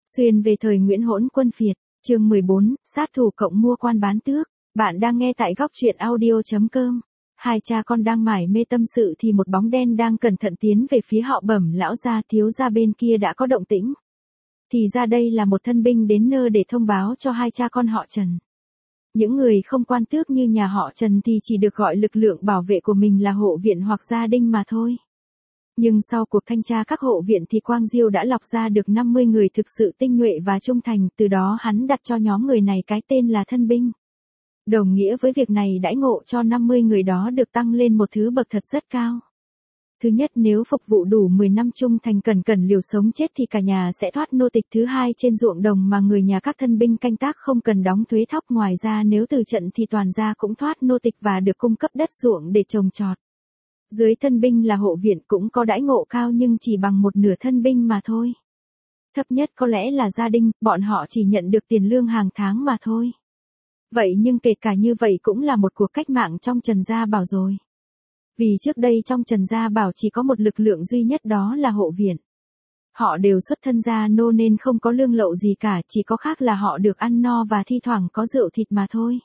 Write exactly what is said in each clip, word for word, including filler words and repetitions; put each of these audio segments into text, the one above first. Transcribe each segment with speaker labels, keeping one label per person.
Speaker 1: Xuyên về thời Nguyễn Hỗn Quân Phiệt, chương mười bốn, sát thủ cộng mua quan bán tước. Bạn đang nghe tại góc truyện audio chấm com. Hai cha con đang mải mê tâm sự thì một bóng đen đang cẩn thận tiến về phía họ Bẩm lão gia thiếu gia bên kia đã có động tĩnh. Thì ra đây là một thân binh đến nơi để thông báo cho hai cha con họ Trần. Những người không quan tước như nhà họ Trần thì chỉ được gọi lực lượng bảo vệ của mình là hộ viện hoặc gia đình mà thôi. Nhưng sau cuộc thanh tra các hộ viện thì Quang Diêu đã lọc ra được năm mươi người thực sự tinh nhuệ và trung thành, từ đó hắn đặt cho nhóm người này cái tên là thân binh. Đồng nghĩa với việc này đãi ngộ cho năm mươi người đó được tăng lên một thứ bậc thật rất cao. Thứ nhất, nếu phục vụ đủ mười năm trung thành cẩn cẩn liều sống chết thì cả nhà sẽ thoát nô tịch. Thứ hai, trên ruộng đồng mà người nhà các thân binh canh tác không cần đóng thuế thóc. Ngoài ra nếu từ trận thì toàn gia cũng thoát nô tịch và được cung cấp đất ruộng để trồng trọt. Dưới thân binh là hộ viện cũng có đãi ngộ cao nhưng chỉ bằng một nửa thân binh mà thôi. Thấp nhất có lẽ là gia đình, bọn họ chỉ nhận được tiền lương hàng tháng mà thôi. Vậy nhưng kể cả như vậy cũng là một cuộc cách mạng trong Trần Gia Bảo rồi. Vì trước đây trong Trần Gia Bảo chỉ có một lực lượng duy nhất, đó là hộ viện. Họ đều xuất thân gia nô nên không có lương lậu gì cả, chỉ có khác là họ được ăn no và thi thoảng có rượu thịt mà thôi.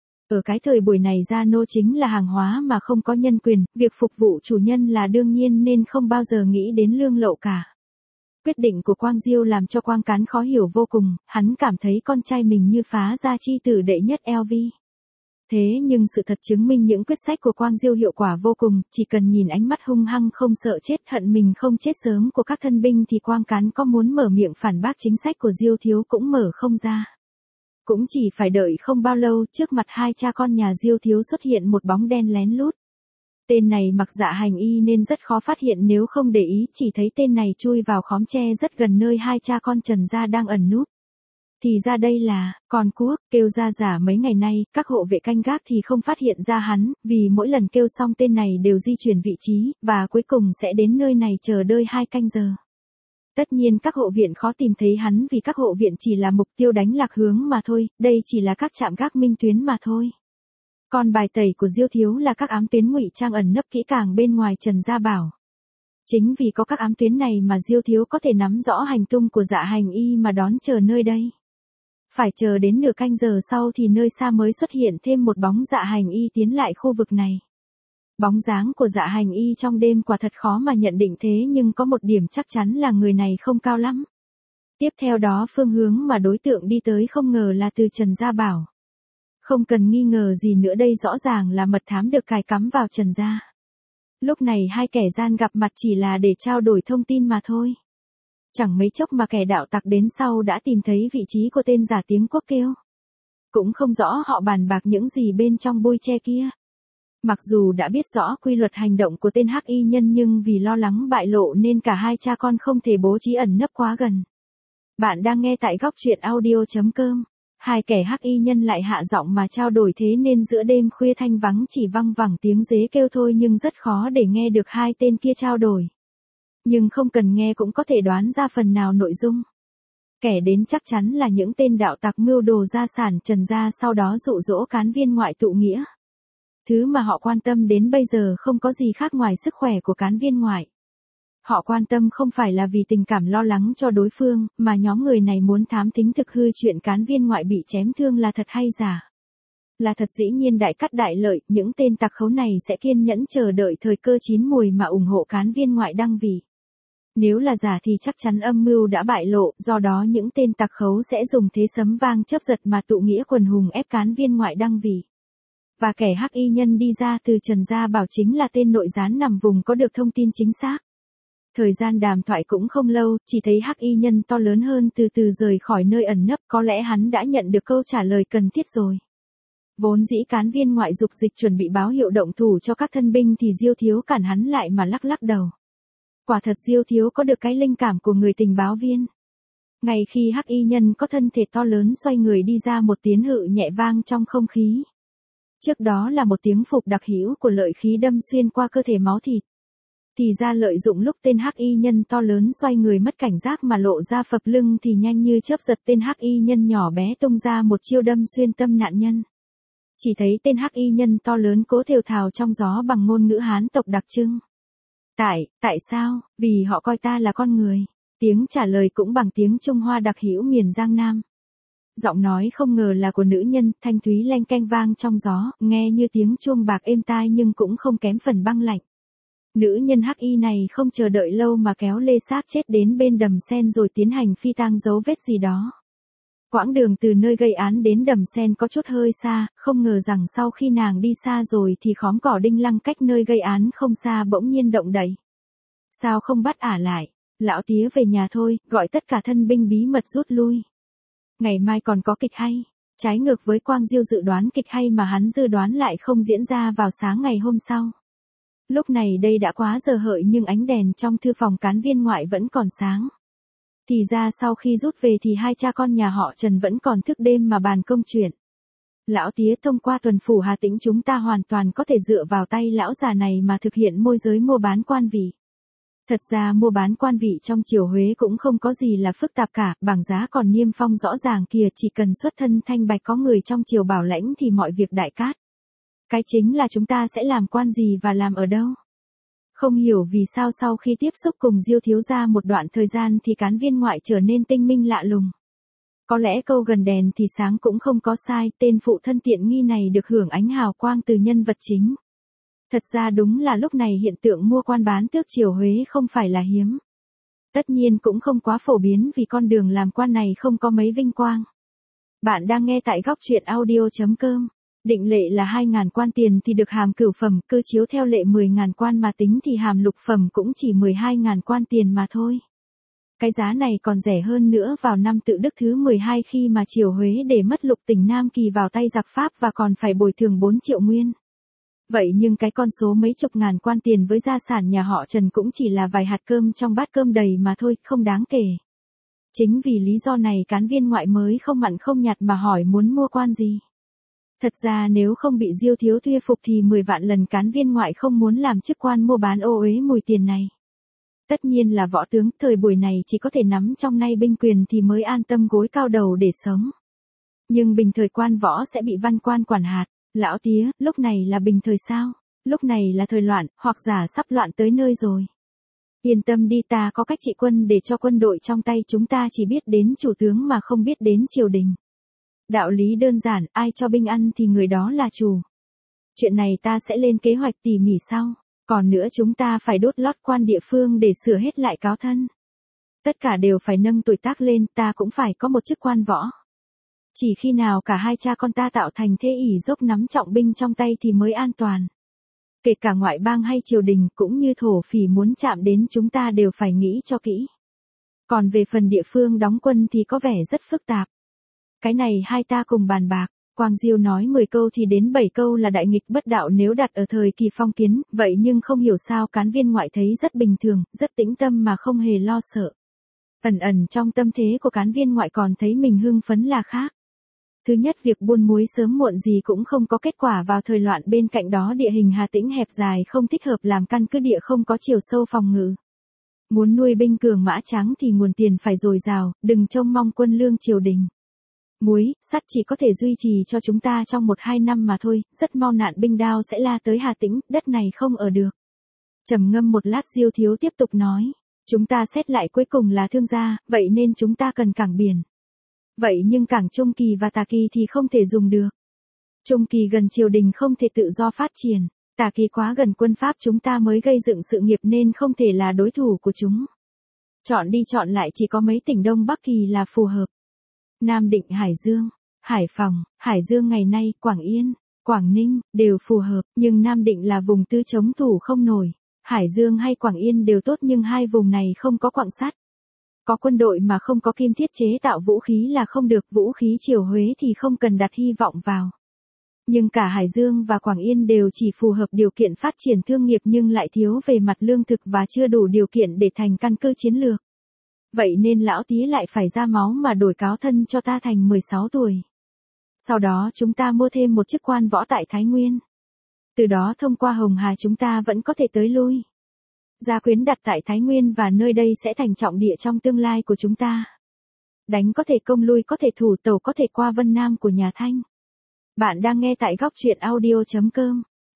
Speaker 1: Ở cái thời buổi này gia nô chính là hàng hóa mà không có nhân quyền, việc phục vụ chủ nhân là đương nhiên nên không bao giờ nghĩ đến lương lậu cả. Quyết định của Quang Diêu làm cho Quang Cán khó hiểu vô cùng, hắn cảm thấy con trai mình như phá gia chi tử đệ nhất L V. Thế nhưng sự thật chứng minh những quyết sách của Quang Diêu hiệu quả vô cùng, chỉ cần nhìn ánh mắt hung hăng không sợ chết hận mình không chết sớm của các thân binh thì Quang Cán có muốn mở miệng phản bác chính sách của Diêu thiếu cũng mở không ra. Cũng chỉ phải đợi không bao lâu, trước mặt hai cha con nhà Diêu thiếu xuất hiện một bóng đen lén lút. Tên này mặc dạ hành y nên rất khó phát hiện nếu không để ý, chỉ thấy tên này chui vào khóm tre rất gần nơi hai cha con Trần Gia đang ẩn núp. Thì ra đây là, Con Cuốc, kêu ra giả mấy ngày nay, các hộ vệ canh gác thì không phát hiện ra hắn, vì mỗi lần kêu xong tên này đều di chuyển vị trí, và cuối cùng sẽ đến nơi này chờ đợi hai canh giờ. Tất nhiên các hộ viện khó tìm thấy hắn vì các hộ viện chỉ là mục tiêu đánh lạc hướng mà thôi, đây chỉ là các trạm gác minh tuyến mà thôi. Còn bài tẩy của Diêu thiếu là các ám tuyến ngụy trang ẩn nấp kỹ càng bên ngoài Trần Gia Bảo. Chính vì có các ám tuyến này mà Diêu thiếu có thể nắm rõ hành tung của dạ hành y mà đón chờ nơi đây. Phải chờ đến nửa canh giờ sau thì nơi xa mới xuất hiện thêm một bóng dạ hành y tiến lại khu vực này. Bóng dáng của dạ hành y trong đêm quả thật khó mà nhận định, thế nhưng có một điểm chắc chắn là người này không cao lắm. Tiếp theo đó phương hướng mà đối tượng đi tới không ngờ là từ Trần Gia Bảo. Không cần nghi ngờ gì nữa, đây rõ ràng là mật thám được cài cắm vào Trần Gia. Lúc này hai kẻ gian gặp mặt chỉ là để trao đổi thông tin mà thôi. Chẳng mấy chốc mà kẻ đạo tặc đến sau đã tìm thấy vị trí của tên giả tiếng Quốc kêu. Cũng không rõ họ bàn bạc những gì bên trong bôi tre kia. Mặc dù đã biết rõ quy luật hành động của tên hắc y nhân nhưng vì lo lắng bại lộ nên cả hai cha con không thể bố trí ẩn nấp quá gần. Bạn đang nghe tại góc truyện audio chấm com. Hai kẻ hắc y nhân lại hạ giọng mà trao đổi, thế nên giữa đêm khuya thanh vắng chỉ văng vẳng tiếng dế kêu thôi nhưng rất khó để nghe được hai tên kia trao đổi. Nhưng không cần nghe cũng có thể đoán ra phần nào nội dung. Kẻ đến chắc chắn là những tên đạo tặc mưu đồ gia sản Trần Gia sau đó dụ dỗ cán viên ngoại tụ nghĩa. Thứ mà họ quan tâm đến bây giờ không có gì khác ngoài sức khỏe của cán viên ngoại. Họ quan tâm không phải là vì tình cảm lo lắng cho đối phương, mà nhóm người này muốn thám thính thực hư chuyện cán viên ngoại bị chém thương là thật hay giả. Là thật dĩ nhiên đại cắt đại lợi, những tên tặc khấu này sẽ kiên nhẫn chờ đợi thời cơ chín mùi mà ủng hộ cán viên ngoại đăng vị. Nếu là giả thì chắc chắn âm mưu đã bại lộ, do đó những tên tặc khấu sẽ dùng thế sấm vang chớp giật mà tụ nghĩa quần hùng ép cán viên ngoại đăng vị. Và kẻ hắc y nhân đi ra từ Trần Gia Bảo chính là tên nội gián nằm vùng có được thông tin chính xác. Thời gian đàm thoại cũng không lâu, chỉ thấy hắc y nhân to lớn hơn từ từ rời khỏi nơi ẩn nấp, có lẽ hắn đã nhận được câu trả lời cần thiết rồi. Vốn dĩ cán viên ngoại dục dịch chuẩn bị báo hiệu động thủ cho các thân binh thì Diêu thiếu cản hắn lại mà lắc lắc đầu. Quả thật Diêu thiếu có được cái linh cảm của người tình báo viên. Ngay khi hắc y nhân có thân thể to lớn xoay người đi ra, một tiếng hự nhẹ vang trong không khí. Trước đó là một tiếng phục đặc hữu của lợi khí đâm xuyên qua cơ thể máu thịt. Thì ra lợi dụng lúc tên hắc y nhân to lớn xoay người mất cảnh giác mà lộ ra phập lưng thì nhanh như chớp giật tên hắc y nhân nhỏ bé tung ra một chiêu đâm xuyên tâm nạn nhân. Chỉ thấy tên hắc y nhân to lớn cố thều thào trong gió bằng ngôn ngữ Hán tộc đặc trưng. Tại, tại sao? Vì họ coi ta là con người. Tiếng trả lời cũng bằng tiếng Trung Hoa đặc hữu miền Giang Nam. Giọng nói không ngờ là của nữ nhân, thanh thúy leng keng vang trong gió, nghe như tiếng chuông bạc êm tai nhưng cũng không kém phần băng lạnh. Nữ nhân hắc y này không chờ đợi lâu mà kéo lê xác chết đến bên đầm sen rồi tiến hành phi tang dấu vết gì đó. Quãng đường từ nơi gây án đến đầm sen có chút hơi xa, không ngờ rằng sau khi nàng đi xa rồi thì khóm cỏ đinh lăng cách nơi gây án không xa bỗng nhiên động đậy. Sao không bắt ả lại? Lão tía về nhà thôi, gọi tất cả thân binh bí mật rút lui. Ngày mai còn có kịch hay. Trái ngược với Quang Diêu dự đoán kịch hay mà hắn dự đoán lại không diễn ra vào sáng ngày hôm sau. Lúc này đây đã quá giờ hợi nhưng ánh đèn trong thư phòng cán viên ngoại vẫn còn sáng. Thì ra sau khi rút về thì hai cha con nhà họ Trần vẫn còn thức đêm mà bàn công chuyện. Lão tía, thông qua tuần phủ Hà Tĩnh chúng ta hoàn toàn có thể dựa vào tay lão già này mà thực hiện môi giới mua bán quan vị. Thật ra mua bán quan vị trong triều Huế cũng không có gì là phức tạp cả, bảng giá còn niêm phong rõ ràng kìa, chỉ cần xuất thân thanh bạch có người trong triều bảo lãnh thì mọi việc đại cát. Cái chính là chúng ta sẽ làm quan gì và làm ở đâu. Không hiểu vì sao sau khi tiếp xúc cùng Diêu thiếu gia một đoạn thời gian thì cán viên ngoại trở nên tinh minh lạ lùng. Có lẽ câu gần đèn thì sáng cũng không có sai, tên phụ thân tiện nghi này được hưởng ánh hào quang từ nhân vật chính. Thật ra đúng là lúc này hiện tượng mua quan bán tước triều Huế không phải là hiếm. Tất nhiên cũng không quá phổ biến vì con đường làm quan này không có mấy vinh quang. Bạn đang nghe tại góc truyện audio chấm com. Định lệ là hai nghìn quan tiền thì được hàm cửu phẩm, cơ chiếu theo lệ mười nghìn quan mà tính thì hàm lục phẩm cũng chỉ mười hai nghìn quan tiền mà thôi. Cái giá này còn rẻ hơn nữa vào năm Tự Đức thứ mười hai khi mà triều Huế để mất lục tỉnh Nam Kỳ vào tay giặc Pháp và còn phải bồi thường bốn triệu nguyên. Vậy nhưng cái con số mấy chục ngàn quan tiền với gia sản nhà họ Trần cũng chỉ là vài hạt cơm trong bát cơm đầy mà thôi, không đáng kể. Chính vì lý do này cán viên ngoại mới không mặn không nhạt mà hỏi muốn mua quan gì. Thật ra nếu không bị Diêu thiếu thuê phục thì mười vạn lần cán viên ngoại không muốn làm chức quan mua bán ô uế mùi tiền này. Tất nhiên là võ tướng, thời buổi này chỉ có thể nắm trong nay binh quyền thì mới an tâm gối cao đầu để sống. Nhưng bình thời quan võ sẽ bị văn quan quản hạt. Lão tía, lúc này là bình thời sao? Lúc này là thời loạn, hoặc giả sắp loạn tới nơi rồi. Yên tâm đi, ta có cách trị quân để cho quân đội trong tay chúng ta chỉ biết đến chủ tướng mà không biết đến triều đình. Đạo lý đơn giản, ai cho binh ăn thì người đó là chủ. Chuyện này ta sẽ lên kế hoạch tỉ mỉ sau. Còn nữa chúng ta phải đốt lót quan địa phương để sửa hết lại cáo thân. Tất cả đều phải nâng tuổi tác lên, ta cũng phải có một chức quan võ. Chỉ khi nào cả hai cha con ta tạo thành thế ỷ dốc nắm trọng binh trong tay thì mới an toàn. Kể cả ngoại bang hay triều đình cũng như thổ phỉ muốn chạm đến chúng ta đều phải nghĩ cho kỹ. Còn về phần địa phương đóng quân thì có vẻ rất phức tạp. Cái này hai ta cùng bàn bạc. Quang Diêu nói mười câu thì đến bảy câu là đại nghịch bất đạo nếu đặt ở thời kỳ phong kiến, vậy nhưng không hiểu sao cán viên ngoại thấy rất bình thường, rất tĩnh tâm mà không hề lo sợ. Ẩn ẩn trong tâm thế của cán viên ngoại còn thấy mình hưng phấn là khác. Thứ nhất, việc buôn muối sớm muộn gì cũng không có kết quả vào thời loạn, bên cạnh đó địa hình Hà Tĩnh hẹp dài không thích hợp làm căn cứ địa, không có chiều sâu phòng ngự. Muốn nuôi binh cường mã trắng thì nguồn tiền phải dồi dào, đừng trông mong quân lương triều đình. Muối, sắt chỉ có thể duy trì cho chúng ta trong một hai năm mà thôi, rất mau nạn binh đao sẽ la tới Hà Tĩnh, đất này không ở được. Trầm ngâm một lát Diêu thiếu tiếp tục nói, chúng ta xét lại cuối cùng là thương gia, vậy nên chúng ta cần cảng biển. Vậy nhưng cảng Trung Kỳ và Tà Kỳ thì không thể dùng được. Trung Kỳ gần triều đình không thể tự do phát triển, Tà Kỳ quá gần quân Pháp chúng ta mới gây dựng sự nghiệp nên không thể là đối thủ của chúng. Chọn đi chọn lại chỉ có mấy tỉnh Đông Bắc Kỳ là phù hợp. Nam Định, Hải Dương, Hải Phòng, Hải Dương ngày nay, Quảng Yên, Quảng Ninh, đều phù hợp, nhưng Nam Định là vùng tư chống thủ không nổi. Hải Dương hay Quảng Yên đều tốt nhưng hai vùng này không có quặng sắt. Có quân đội mà không có kim thiết chế tạo vũ khí là không được, vũ khí triều Huế thì không cần đặt hy vọng vào. Nhưng cả Hải Dương và Quảng Yên đều chỉ phù hợp điều kiện phát triển thương nghiệp nhưng lại thiếu về mặt lương thực và chưa đủ điều kiện để thành căn cứ chiến lược. Vậy nên lão tía lại phải ra máu mà đổi cáo thân cho ta thành mười sáu tuổi. Sau đó chúng ta mua thêm một chức quan võ tại Thái Nguyên. Từ đó thông qua Hồng Hà chúng ta vẫn có thể tới lui. Gia quyến đặt tại Thái Nguyên và nơi đây sẽ thành trọng địa trong tương lai của chúng ta. Đánh có thể công, lui có thể thủ, tàu có thể qua Vân Nam của nhà Thanh. Bạn đang nghe tại góc truyện audio chấm com.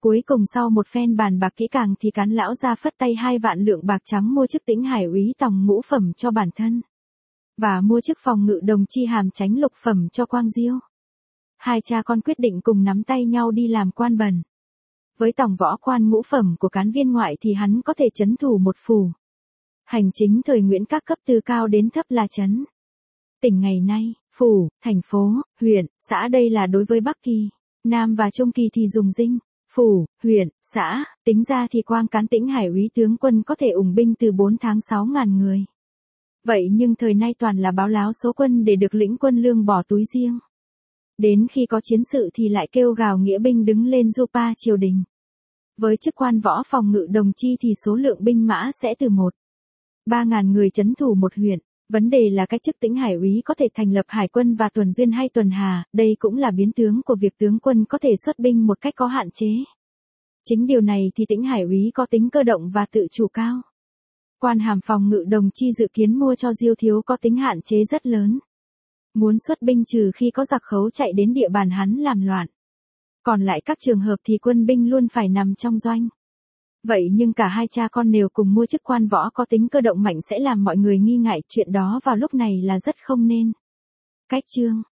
Speaker 1: Cuối cùng sau một phen bàn bạc kỹ càng thì Cán lão ra phất tay hai vạn lượng bạc trắng mua chức Tĩnh Hải úy tòng ngũ phẩm cho bản thân. Và mua chức phòng ngự đồng chi hàm chánh lục phẩm cho Quang Diêu. Hai cha con quyết định cùng nắm tay nhau đi làm quan bần. Với tổng võ quan ngũ phẩm của Cán viên ngoại thì hắn có thể trấn thủ một phủ. Hành chính thời Nguyễn các cấp từ cao đến thấp là trấn. Tỉnh ngày nay, phủ, thành phố, huyện, xã đây là đối với Bắc Kỳ, Nam và Trung Kỳ thì dùng dinh, phủ, huyện, xã, tính ra thì Quang Cán Tĩnh Hải úy tướng quân có thể ủng binh từ bốn tháng sáu ngàn người. Vậy nhưng thời nay toàn là báo láo số quân để được lĩnh quân lương bỏ túi riêng. Đến khi có chiến sự thì lại kêu gào nghĩa binh đứng lên du pa triều đình. Với chức quan võ phòng ngự đồng chi thì số lượng binh mã sẽ từ một ba ngàn người trấn thủ một huyện. Vấn đề là cách chức Tĩnh Hải úy có thể thành lập hải quân và tuần duyên hay tuần hà, đây cũng là biến tướng của việc tướng quân có thể xuất binh một cách có hạn chế. Chính điều này thì Tĩnh Hải úy có tính cơ động và tự chủ cao. Quan hàm phòng ngự đồng chi dự kiến mua cho Diêu Thiếu có tính hạn chế rất lớn. Muốn xuất binh trừ khi có giặc khấu chạy đến địa bàn hắn làm loạn. Còn lại các trường hợp thì quân binh luôn phải nằm trong doanh. Vậy nhưng cả hai cha con đều cùng mua chức quan võ có tính cơ động mạnh sẽ làm mọi người nghi ngại, chuyện đó vào lúc này là rất không nên. Cách chương